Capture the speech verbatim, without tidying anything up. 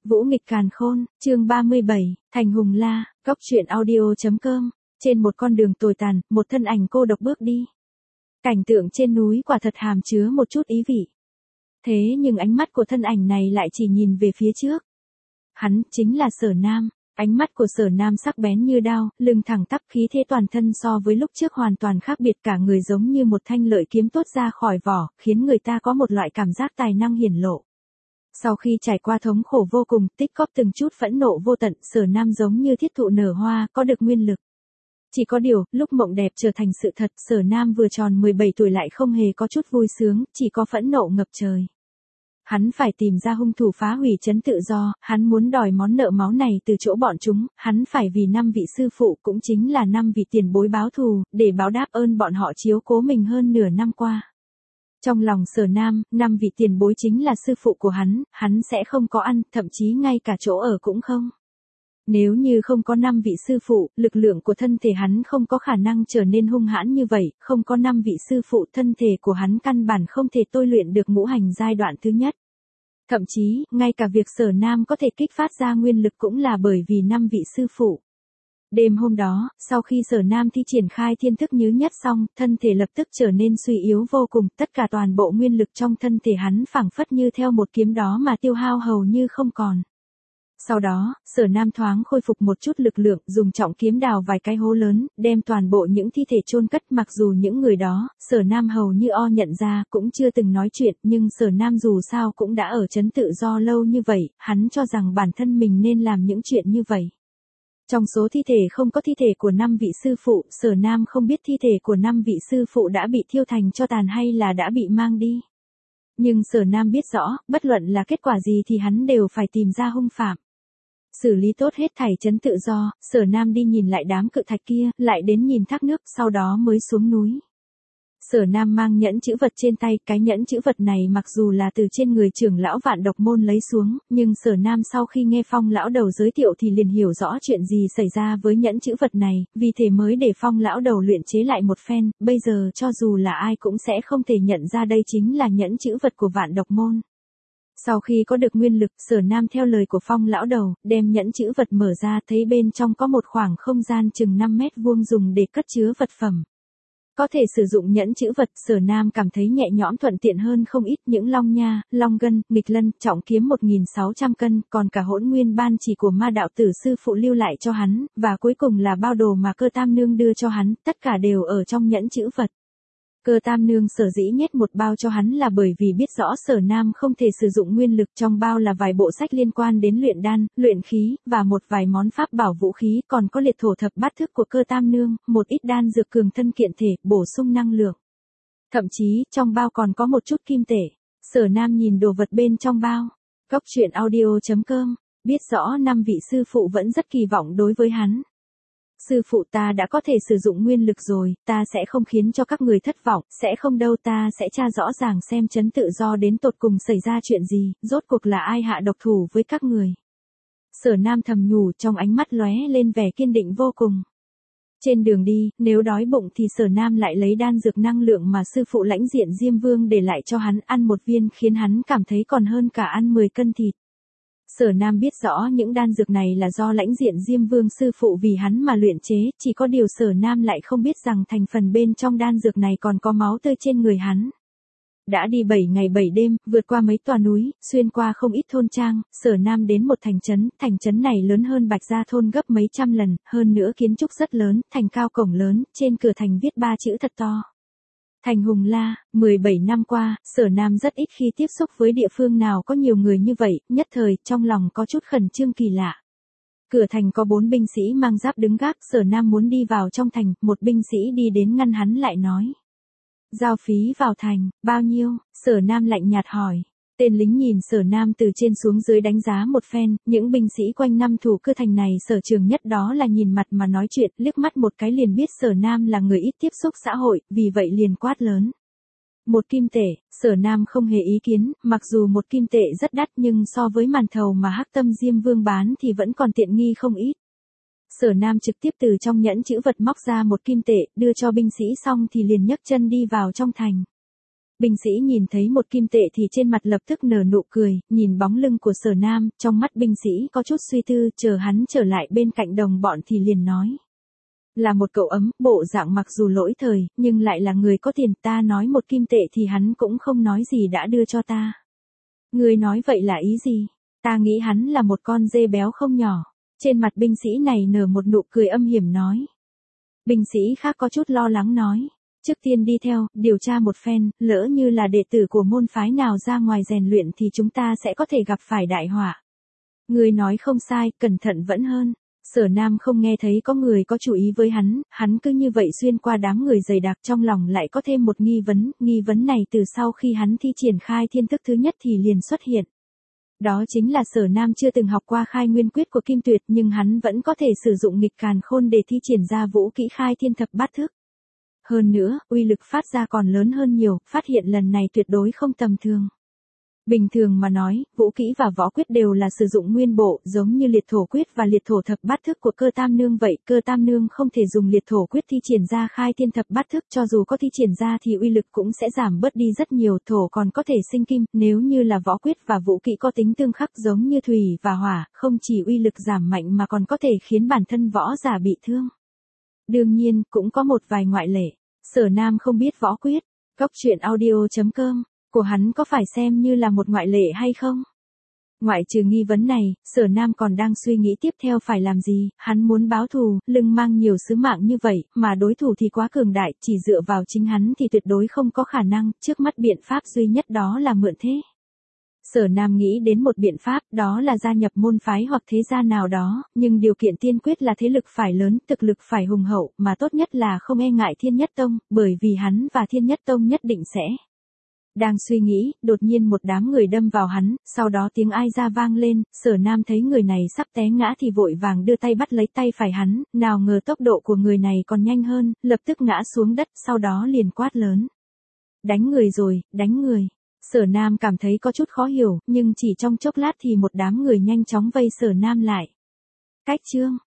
Vũ nghịch càn khôn, chương ba mươi bảy, Thành Hùng La, góc truyện audio.com, trên một con đường tồi tàn, một thân ảnh cô độc bước đi. Cảnh tượng trên núi quả thật hàm chứa một chút ý vị. Thế nhưng ánh mắt của thân ảnh này lại chỉ nhìn về phía trước. Hắn chính là Sở Nam, ánh mắt của Sở Nam sắc bén như đao, lưng thẳng tắp, khí thế toàn thân so với lúc trước hoàn toàn khác biệt, cả người giống như một thanh lợi kiếm tốt ra khỏi vỏ, khiến người ta có một loại cảm giác tài năng hiển lộ. Sau khi trải qua thống khổ vô cùng, tích góp từng chút phẫn nộ vô tận, Sở Nam giống như thiết thụ nở hoa, có được nguyên lực. Chỉ có điều, lúc mộng đẹp trở thành sự thật, Sở Nam vừa tròn mười bảy tuổi lại không hề có chút vui sướng, chỉ có phẫn nộ ngập trời. Hắn phải tìm ra hung thủ phá hủy trấn tự do, hắn muốn đòi món nợ máu này từ chỗ bọn chúng, hắn phải vì năm vị sư phụ, cũng chính là năm vị tiền bối báo thù, để báo đáp ơn bọn họ chiếu cố mình hơn nửa năm qua. Trong lòng Sở Nam, năm vị tiền bối chính là sư phụ của hắn, hắn sẽ không có ăn, thậm chí ngay cả chỗ ở cũng không. Nếu như không có năm vị sư phụ, lực lượng của thân thể hắn không có khả năng trở nên hung hãn như vậy, không có năm vị sư phụ, thân thể của hắn căn bản không thể tôi luyện được ngũ hành giai đoạn thứ nhất. Thậm chí, ngay cả việc Sở Nam có thể kích phát ra nguyên lực cũng là bởi vì năm vị sư phụ. Đêm hôm đó, sau khi Sở Nam thi triển khai thiên thức nhứ nhất xong, thân thể lập tức trở nên suy yếu vô cùng, tất cả toàn bộ nguyên lực trong thân thể hắn phảng phất như theo một kiếm đó mà tiêu hao hầu như không còn. Sau đó, Sở Nam thoáng khôi phục một chút lực lượng, dùng trọng kiếm đào vài cái hố lớn, đem toàn bộ những thi thể chôn cất, mặc dù những người đó, Sở Nam hầu như o nhận ra, cũng chưa từng nói chuyện, nhưng Sở Nam dù sao cũng đã ở trấn tự do lâu như vậy, hắn cho rằng bản thân mình nên làm những chuyện như vậy. Trong số thi thể không có thi thể của năm vị sư phụ, Sở Nam không biết thi thể của năm vị sư phụ đã bị thiêu thành tro tàn hay là đã bị mang đi. Nhưng Sở Nam biết rõ, bất luận là kết quả gì thì hắn đều phải tìm ra hung phạm. Xử lý tốt hết thảy trấn tự do, Sở Nam đi nhìn lại đám cự thạch kia, lại đến nhìn thác nước, sau đó mới xuống núi. Sở Nam mang nhẫn chữ vật trên tay, cái nhẫn chữ vật này mặc dù là từ trên người trưởng lão Vạn Độc Môn lấy xuống, nhưng Sở Nam sau khi nghe Phong lão đầu giới thiệu thì liền hiểu rõ chuyện gì xảy ra với nhẫn chữ vật này, vì thế mới để Phong lão đầu luyện chế lại một phen, bây giờ cho dù là ai cũng sẽ không thể nhận ra đây chính là nhẫn chữ vật của Vạn Độc Môn. Sau khi có được nguyên lực, Sở Nam theo lời của Phong lão đầu, đem nhẫn chữ vật mở ra, thấy bên trong có một khoảng không gian chừng năm mét vuông dùng để cất chứa vật phẩm. Có thể sử dụng nhẫn chữ vật, Sở Nam cảm thấy nhẹ nhõm thuận tiện hơn không ít, những long nha, long gân, nghịch lân, trọng kiếm một nghìn sáu trăm cân, còn cả hỗn nguyên ban chỉ của ma đạo tử sư phụ lưu lại cho hắn, và cuối cùng là bao đồ mà Cơ Tam Nương đưa cho hắn, tất cả đều ở trong nhẫn chữ vật. Cơ Tam Nương sở dĩ nhét một bao cho hắn là bởi vì biết rõ Sở Nam không thể sử dụng nguyên lực, trong bao là vài bộ sách liên quan đến luyện đan, luyện khí, và một vài món pháp bảo vũ khí, còn có liệt thổ thập bát thức của Cơ Tam Nương, một ít đan dược cường thân kiện thể, bổ sung năng lượng. Thậm chí, trong bao còn có một chút kim tệ. Sở Nam nhìn đồ vật bên trong bao. Góc truyện audio.com, biết rõ năm vị sư phụ vẫn rất kỳ vọng đối với hắn. Sư phụ, ta đã có thể sử dụng nguyên lực rồi, ta sẽ không khiến cho các người thất vọng, sẽ không đâu, ta sẽ tra rõ ràng xem trấn tự do đến tột cùng xảy ra chuyện gì, rốt cuộc là ai hạ độc thủ với các người. Sở Nam thầm nhủ, trong ánh mắt lóe lên vẻ kiên định vô cùng. Trên đường đi, nếu đói bụng thì Sở Nam lại lấy đan dược năng lượng mà sư phụ Lãnh Diện Diêm Vương để lại cho hắn, ăn một viên khiến hắn cảm thấy còn hơn cả ăn mười cân thịt. Sở Nam biết rõ những đan dược này là do Lãnh Diện Diêm Vương sư phụ vì hắn mà luyện chế, chỉ có điều Sở Nam lại không biết rằng thành phần bên trong đan dược này còn có máu tươi trên người hắn. Đã đi bảy ngày bảy đêm, vượt qua mấy tòa núi, xuyên qua không ít thôn trang, Sở Nam đến một thành trấn, thành trấn này lớn hơn Bạch Gia thôn gấp mấy trăm lần, hơn nữa kiến trúc rất lớn, thành cao cổng lớn, trên cửa thành viết ba chữ thật to. Thành Hùng La. Mười bảy năm qua, Sở Nam rất ít khi tiếp xúc với địa phương nào có nhiều người như vậy, nhất thời, trong lòng có chút khẩn trương kỳ lạ. Cửa thành có bốn binh sĩ mang giáp đứng gác, Sở Nam muốn đi vào trong thành, một binh sĩ đi đến ngăn hắn lại nói. Giao phí vào thành, bao nhiêu? Sở Nam lạnh nhạt hỏi. Tên lính nhìn Sở Nam từ trên xuống dưới đánh giá một phen, những binh sĩ quanh năm thủ cư thành này sở trường nhất đó là nhìn mặt mà nói chuyện, liếc mắt một cái liền biết Sở Nam là người ít tiếp xúc xã hội, vì vậy liền quát lớn. Một kim tệ, Sở Nam không hề ý kiến, mặc dù một kim tệ rất đắt nhưng so với màn thầu mà Hắc Tâm Diêm Vương bán thì vẫn còn tiện nghi không ít. Sở Nam trực tiếp từ trong nhẫn chữ vật móc ra một kim tệ, đưa cho binh sĩ xong thì liền nhấc chân đi vào trong thành. Binh sĩ nhìn thấy một kim tệ thì trên mặt lập tức nở nụ cười, nhìn bóng lưng của Sở Nam, trong mắt binh sĩ có chút suy tư, chờ hắn trở lại bên cạnh đồng bọn thì liền nói. Là một cậu ấm, bộ dạng mặc dù lỗi thời, nhưng lại là người có tiền, ta nói một kim tệ thì hắn cũng không nói gì đã đưa cho ta. Người nói vậy là ý gì? Ta nghĩ hắn là một con dê béo không nhỏ. Trên mặt binh sĩ này nở một nụ cười âm hiểm nói. Binh sĩ khác có chút lo lắng nói. Trước tiên đi theo, điều tra một phen, lỡ như là đệ tử của môn phái nào ra ngoài rèn luyện thì chúng ta sẽ có thể gặp phải đại họa. Người nói không sai, cẩn thận vẫn hơn. Sở Nam không nghe thấy có người có chú ý với hắn, hắn cứ như vậy xuyên qua đám người dày đặc, trong lòng lại có thêm một nghi vấn, nghi vấn này từ sau khi hắn thi triển khai thiên thức thứ nhất thì liền xuất hiện. Đó chính là Sở Nam chưa từng học qua khai nguyên quyết của Kim Tuyệt nhưng hắn vẫn có thể sử dụng nghịch càn khôn để thi triển ra vũ kỹ khai thiên thập bát thức. Hơn nữa, uy lực phát ra còn lớn hơn nhiều, phát hiện lần này tuyệt đối không tầm thường. Bình thường mà nói, vũ kỹ và võ quyết đều là sử dụng nguyên bộ, giống như liệt thổ quyết và liệt thổ thập bát thức của cơ tam nương vậy. Cơ tam nương không thể dùng liệt thổ quyết thi triển ra khai thiên thập bát thức, cho dù có thi triển ra thì uy lực cũng sẽ giảm bớt đi rất nhiều. Thổ còn có thể sinh kim, nếu như là võ quyết và vũ kỹ có tính tương khắc giống như thủy và hỏa, không chỉ uy lực giảm mạnh mà còn có thể khiến bản thân võ giả bị thương. Đương nhiên, cũng có một vài ngoại lệ. Sở Nam không biết võ quyết. Cốc truyện audio chấm com của hắn có phải xem như là một ngoại lệ hay không? Ngoại trừ nghi vấn này, Sở Nam còn đang suy nghĩ tiếp theo phải làm gì, hắn muốn báo thù, lưng mang nhiều sứ mạng như vậy, mà đối thủ thì quá cường đại, chỉ dựa vào chính hắn thì tuyệt đối không có khả năng, trước mắt biện pháp duy nhất đó là mượn thế. Sở Nam nghĩ đến một biện pháp, đó là gia nhập môn phái hoặc thế gia nào đó, nhưng điều kiện tiên quyết là thế lực phải lớn, thực lực phải hùng hậu, mà tốt nhất là không e ngại Thiên Nhất Tông, bởi vì hắn và Thiên Nhất Tông nhất định sẽ. Đang suy nghĩ, đột nhiên một đám người đâm vào hắn, sau đó tiếng ai ra vang lên, Sở Nam thấy người này sắp té ngã thì vội vàng đưa tay bắt lấy tay phải hắn, nào ngờ tốc độ của người này còn nhanh hơn, lập tức ngã xuống đất, sau đó liền quát lớn. Đánh người rồi, đánh người. Sở Nam cảm thấy có chút khó hiểu, nhưng chỉ trong chốc lát thì một đám người nhanh chóng vây Sở Nam lại. Cách chương